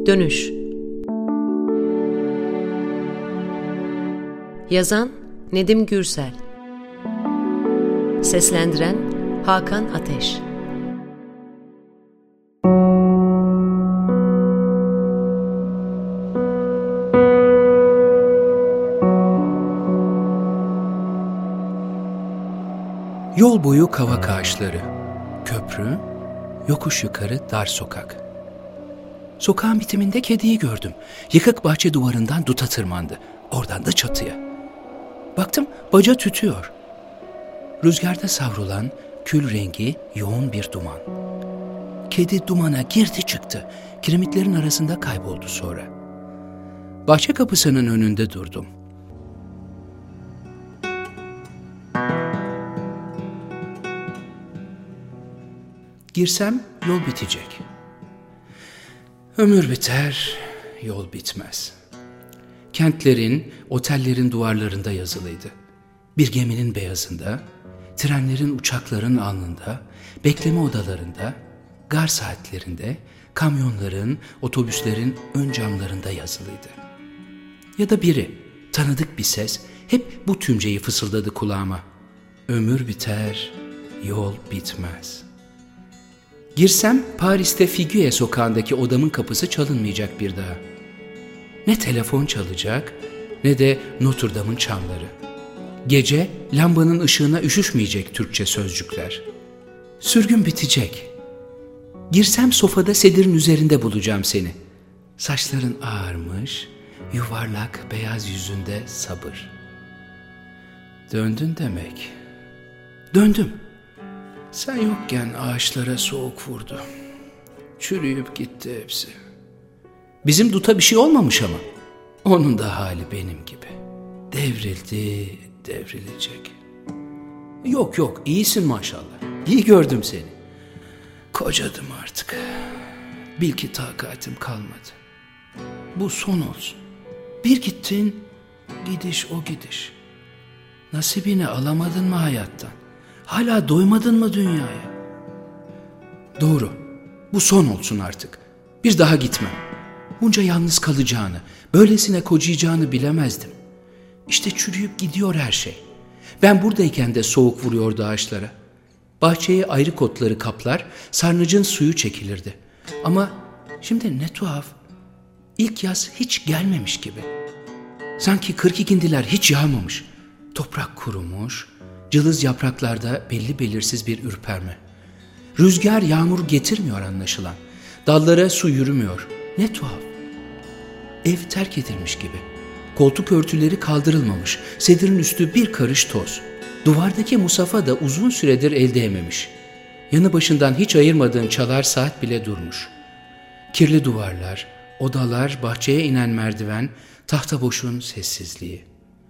Dönüş. Yazan Nedim Gürsel. Seslendiren Hakan Ateş. Yol boyu kavak ağaçları, köprü, yokuş yukarı dar sokak. Sokağın bitiminde kediyi gördüm. Yıkık bahçe duvarından duta tırmandı. Oradan da çatıya. Baktım baca tütüyor. Rüzgarda savrulan kül rengi yoğun bir duman. Kedi dumana girdi çıktı. Kiremitlerin arasında kayboldu sonra. Bahçe kapısının önünde durdum. Girsem yol bitecek. Ömür biter, yol bitmez. Kentlerin, otellerin duvarlarında yazılıydı. Bir geminin beyazında, trenlerin, uçakların alnında, bekleme odalarında, gar saatlerinde, kamyonların, otobüslerin ön camlarında yazılıydı. Ya da biri, tanıdık bir ses, hep bu tümceyi fısıldadı kulağıma. Ömür biter, yol bitmez. Girsem Paris'te Figuier sokağındaki odamın kapısı çalınmayacak bir daha. Ne telefon çalacak ne de Notre Dame'ın çanları. Gece lambanın ışığına üşüşmeyecek Türkçe sözcükler. Sürgün bitecek. Girsem sofada sedirin üzerinde bulacağım seni. Saçların ağarmış, yuvarlak beyaz yüzünde sabır. Döndün demek. Döndüm. Sen yokken ağaçlara soğuk vurdu. Çürüyüp gitti hepsi. Bizim duta bir şey olmamış ama. Onun da hali benim gibi. Devrildi, devrilecek. Yok, iyisin maşallah. İyi gördüm seni. Kocadım artık. Bil ki takatim kalmadı. Bu son olsun. Bir gittin, gidiş o gidiş. Nasibini alamadın mı hayattan? Hala doymadın mı dünyaya? Doğru, bu son olsun artık. Bir daha gitmem. Bunca yalnız kalacağını, böylesine kocayacağını bilemezdim. İşte çürüyüp gidiyor her şey. Ben buradayken de soğuk vuruyordu ağaçlara. Bahçeye ayrı kotları kaplar, sarnıcın suyu çekilirdi. Ama şimdi ne tuhaf, ilk yaz hiç gelmemiş gibi. Sanki 42'ndiler hiç yağmamış. Toprak kurumuş, cılız yapraklarda belli belirsiz bir ürperme. Rüzgar yağmur getirmiyor anlaşılan. Dallara su yürümüyor. Ne tuhaf. Ev terk edilmiş gibi. Koltuk örtüleri kaldırılmamış. Sedirin üstü bir karış toz. Duvardaki musafa da uzun süredir el değmemiş. Yanı başından hiç ayırmadığın çalar saat bile durmuş. Kirli duvarlar, odalar, bahçeye inen merdiven, tahta boşun sessizliği.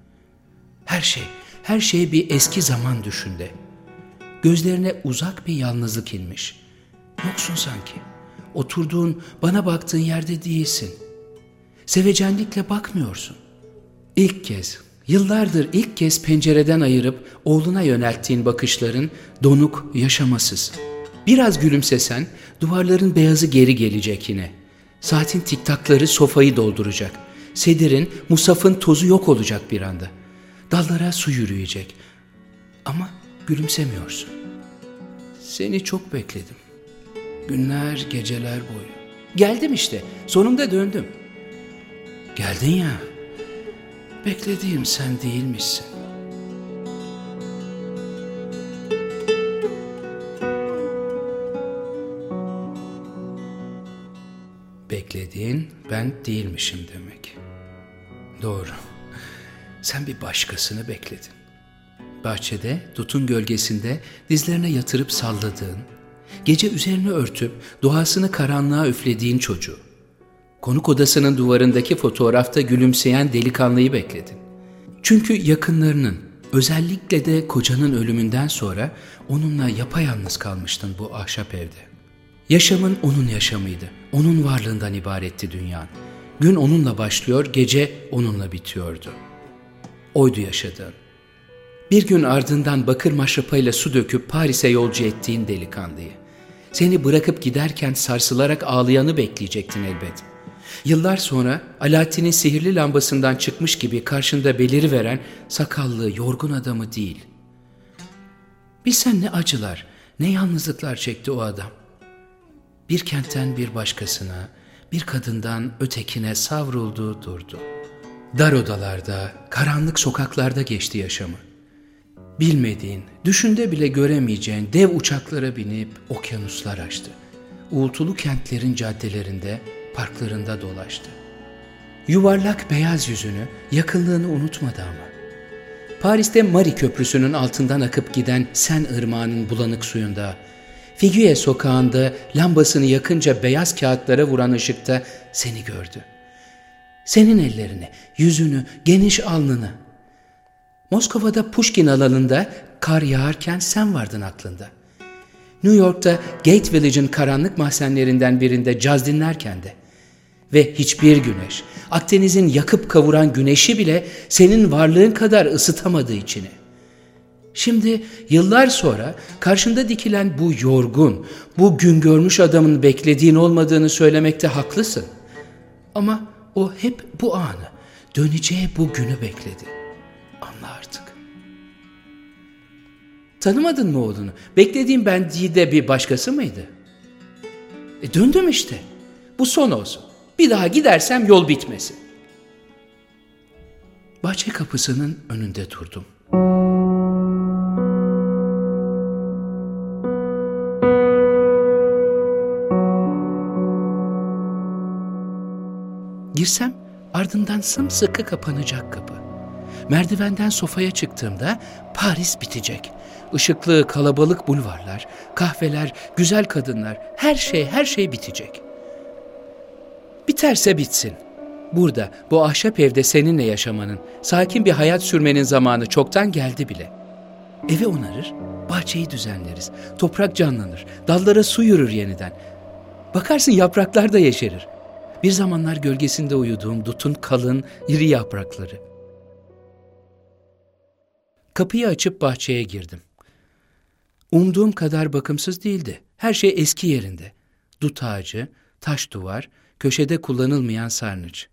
Her şey bir eski zaman düşünde. Gözlerine uzak bir yalnızlık inmiş. Yoksun sanki. Oturduğun, bana baktığın yerde değilsin. Sevecenlikle bakmıyorsun. Yıllardır ilk kez pencereden ayırıp oğluna yönelttiğin bakışların donuk, yaşamasız. Biraz gülümsesen duvarların beyazı geri gelecek yine. Saatin tiktakları sofayı dolduracak. Sedirin, musafın tozu yok olacak bir anda. Dallara su yürüyecek. Ama gülümsemiyorsun. Seni çok bekledim. Günler, geceler boyu. Geldim işte. Sonunda döndüm. Geldin ya. Beklediğim sen değilmişsin. Beklediğin ben değilmişim demek. Doğru. Sen bir başkasını bekledin. Bahçede, dutun gölgesinde dizlerine yatırıp salladığın, gece üzerini örtüp duasını karanlığa üflediğin çocuğu. Konuk odasının duvarındaki fotoğrafta gülümseyen delikanlıyı bekledin. Çünkü yakınlarının, özellikle de kocanın ölümünden sonra onunla yapayalnız kalmıştın bu ahşap evde. Yaşamın onun yaşamıydı, onun varlığından ibaretti dünyan. Gün onunla başlıyor, gece onunla bitiyordu. Oydu yaşadığın. Bir gün ardından bakır maşrapayla su döküp Paris'e yolcu ettiğin delikanlıyı. Seni bırakıp giderken sarsılarak ağlayanı bekleyecektin elbet. Yıllar sonra Alaaddin'in sihirli lambasından çıkmış gibi karşında beliriveren sakallı, yorgun adamı değil. Bilsen ne acılar, ne yalnızlıklar çekti o adam. Bir kentten bir başkasına, bir kadından ötekine savruldu durdu. Dar odalarda, karanlık sokaklarda geçti yaşamı. Bilmediğin, düşünde bile göremeyeceğin dev uçaklara binip okyanuslar aştı. Uğultulu kentlerin caddelerinde, parklarında dolaştı. Yuvarlak beyaz yüzünü, yakınlığını unutmadı ama. Paris'te Mari Köprüsü'nün altından akıp giden Sen Irmağı'nın bulanık suyunda, Figuier sokağında lambasını yakınca beyaz kağıtlara vuran ışıkta seni gördü. Senin ellerini, yüzünü, geniş alnını. Moskova'da Pushkin alanında kar yağarken sen vardın aklında. New York'ta Gate Village'in karanlık mahzenlerinden birinde caz dinlerken de. Ve hiçbir güneş, Akdeniz'in yakıp kavuran güneşi bile senin varlığın kadar ısıtamadı içini. Şimdi yıllar sonra karşında dikilen bu yorgun, bu gün görmüş adamın beklediğin olmadığını söylemekte haklısın. Ama o hep bu anı, döneceği bu günü bekledi. Anla artık. Tanımadın mı oğlunu? Beklediğim ben değil de bir başkası mıydı? Döndüm işte. Bu son olsun. Bir daha gidersem yol bitmesin. Bahçe kapısının önünde durdum. Girsem ardından sımsıkı kapanacak kapı. Merdivenden sofaya çıktığımda Paris bitecek. Işıklı kalabalık bulvarlar, kahveler, güzel kadınlar, her şey bitecek. Biterse bitsin. Burada, bu ahşap evde seninle yaşamanın, sakin bir hayat sürmenin zamanı çoktan geldi bile. Evi onarır, bahçeyi düzenleriz, toprak canlanır, dallara su yürür yeniden. Bakarsın yapraklar da yeşerir. Bir zamanlar gölgesinde uyuduğum dutun kalın, iri yaprakları. Kapıyı açıp bahçeye girdim. Umduğum kadar bakımsız değildi. Her şey eski yerinde. Dut ağacı, taş duvar, köşede kullanılmayan sarnıç.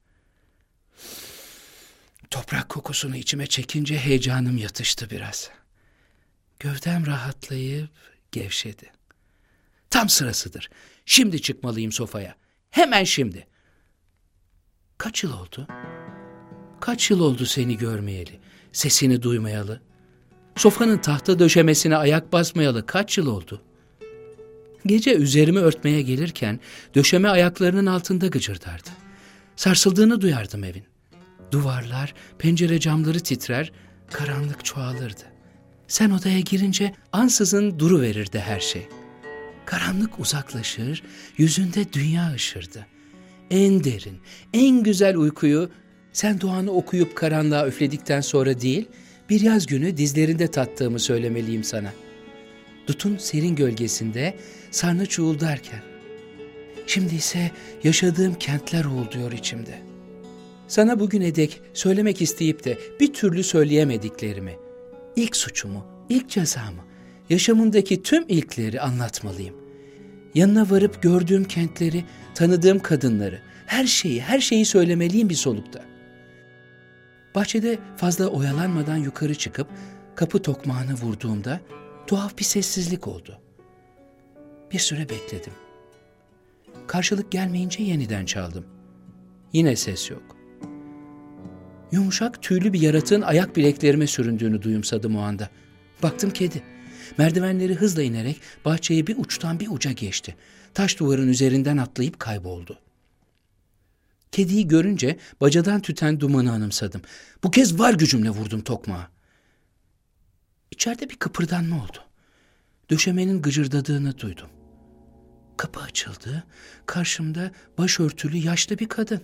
Toprak kokusunu içime çekince heyecanım yatıştı biraz. Gövdem rahatlayıp gevşedi. Tam sırasıdır. Şimdi çıkmalıyım sofaya. Hemen şimdi. Kaç yıl oldu? Kaç yıl oldu seni görmeyeli, sesini duymayalı? Sofanın tahta döşemesine ayak basmayalı kaç yıl oldu? Gece üzerimi örtmeye gelirken döşeme ayaklarının altında gıcırdardı. Sarsıldığını duyardım evin. Duvarlar, pencere camları titrer, karanlık çoğalırdı. Sen odaya girince ansızın duruverirdi her şey. Karanlık uzaklaşır, yüzünde dünya ışırdı. En derin, en güzel uykuyu sen duanı okuyup karanlığa üfledikten sonra değil, bir yaz günü dizlerinde tattığımı söylemeliyim sana. Dutun serin gölgesinde sarnıç uğuldarken. Şimdi ise yaşadığım kentler uğulduyor içimde. Sana bugüne dek söylemek isteyip de bir türlü söyleyemediklerimi, ilk suçumu, ilk cezamı, yaşamımdaki tüm ilkleri anlatmalıyım. Yanına varıp gördüğüm kentleri, tanıdığım kadınları, her şeyi söylemeliyim bir solukta. Bahçede fazla oyalanmadan yukarı çıkıp kapı tokmağını vurduğumda tuhaf bir sessizlik oldu. Bir süre bekledim. Karşılık gelmeyince yeniden çaldım. Yine ses yok. Yumuşak tüylü bir yaratığın ayak bileklerime süründüğünü duyumsadım o anda. Baktım kedi. Merdivenleri hızla inerek bahçeyi bir uçtan bir uca geçti. Taş duvarın üzerinden atlayıp kayboldu. Kediyi görünce bacadan tüten dumanı anımsadım. Bu kez var gücümle vurdum tokmağa. İçeride bir kıpırdanma oldu. Döşemenin gıcırdadığını duydum. Kapı açıldı. Karşımda başörtülü yaşlı bir kadın.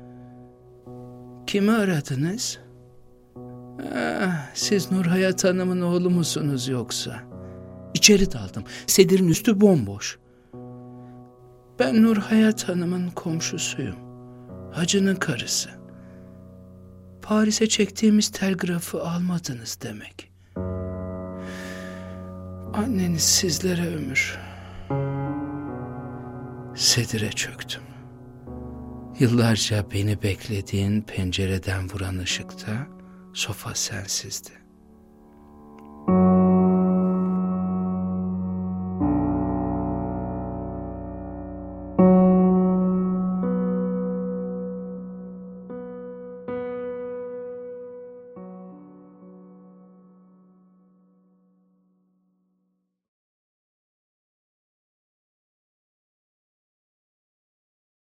Kimi aradınız? Siz Nurhayat Hanım'ın oğlu musunuz yoksa? İçeri daldım. Sedirin üstü bomboş. Ben Nurhayat Hanım'ın komşusuyum. Hacının karısı. Paris'e çektiğimiz telgrafı almadınız demek. Anneniz sizlere ömür. Sedire çöktüm. Yıllarca beni beklediğin pencereden vuran ışıkta sofa sensizdi.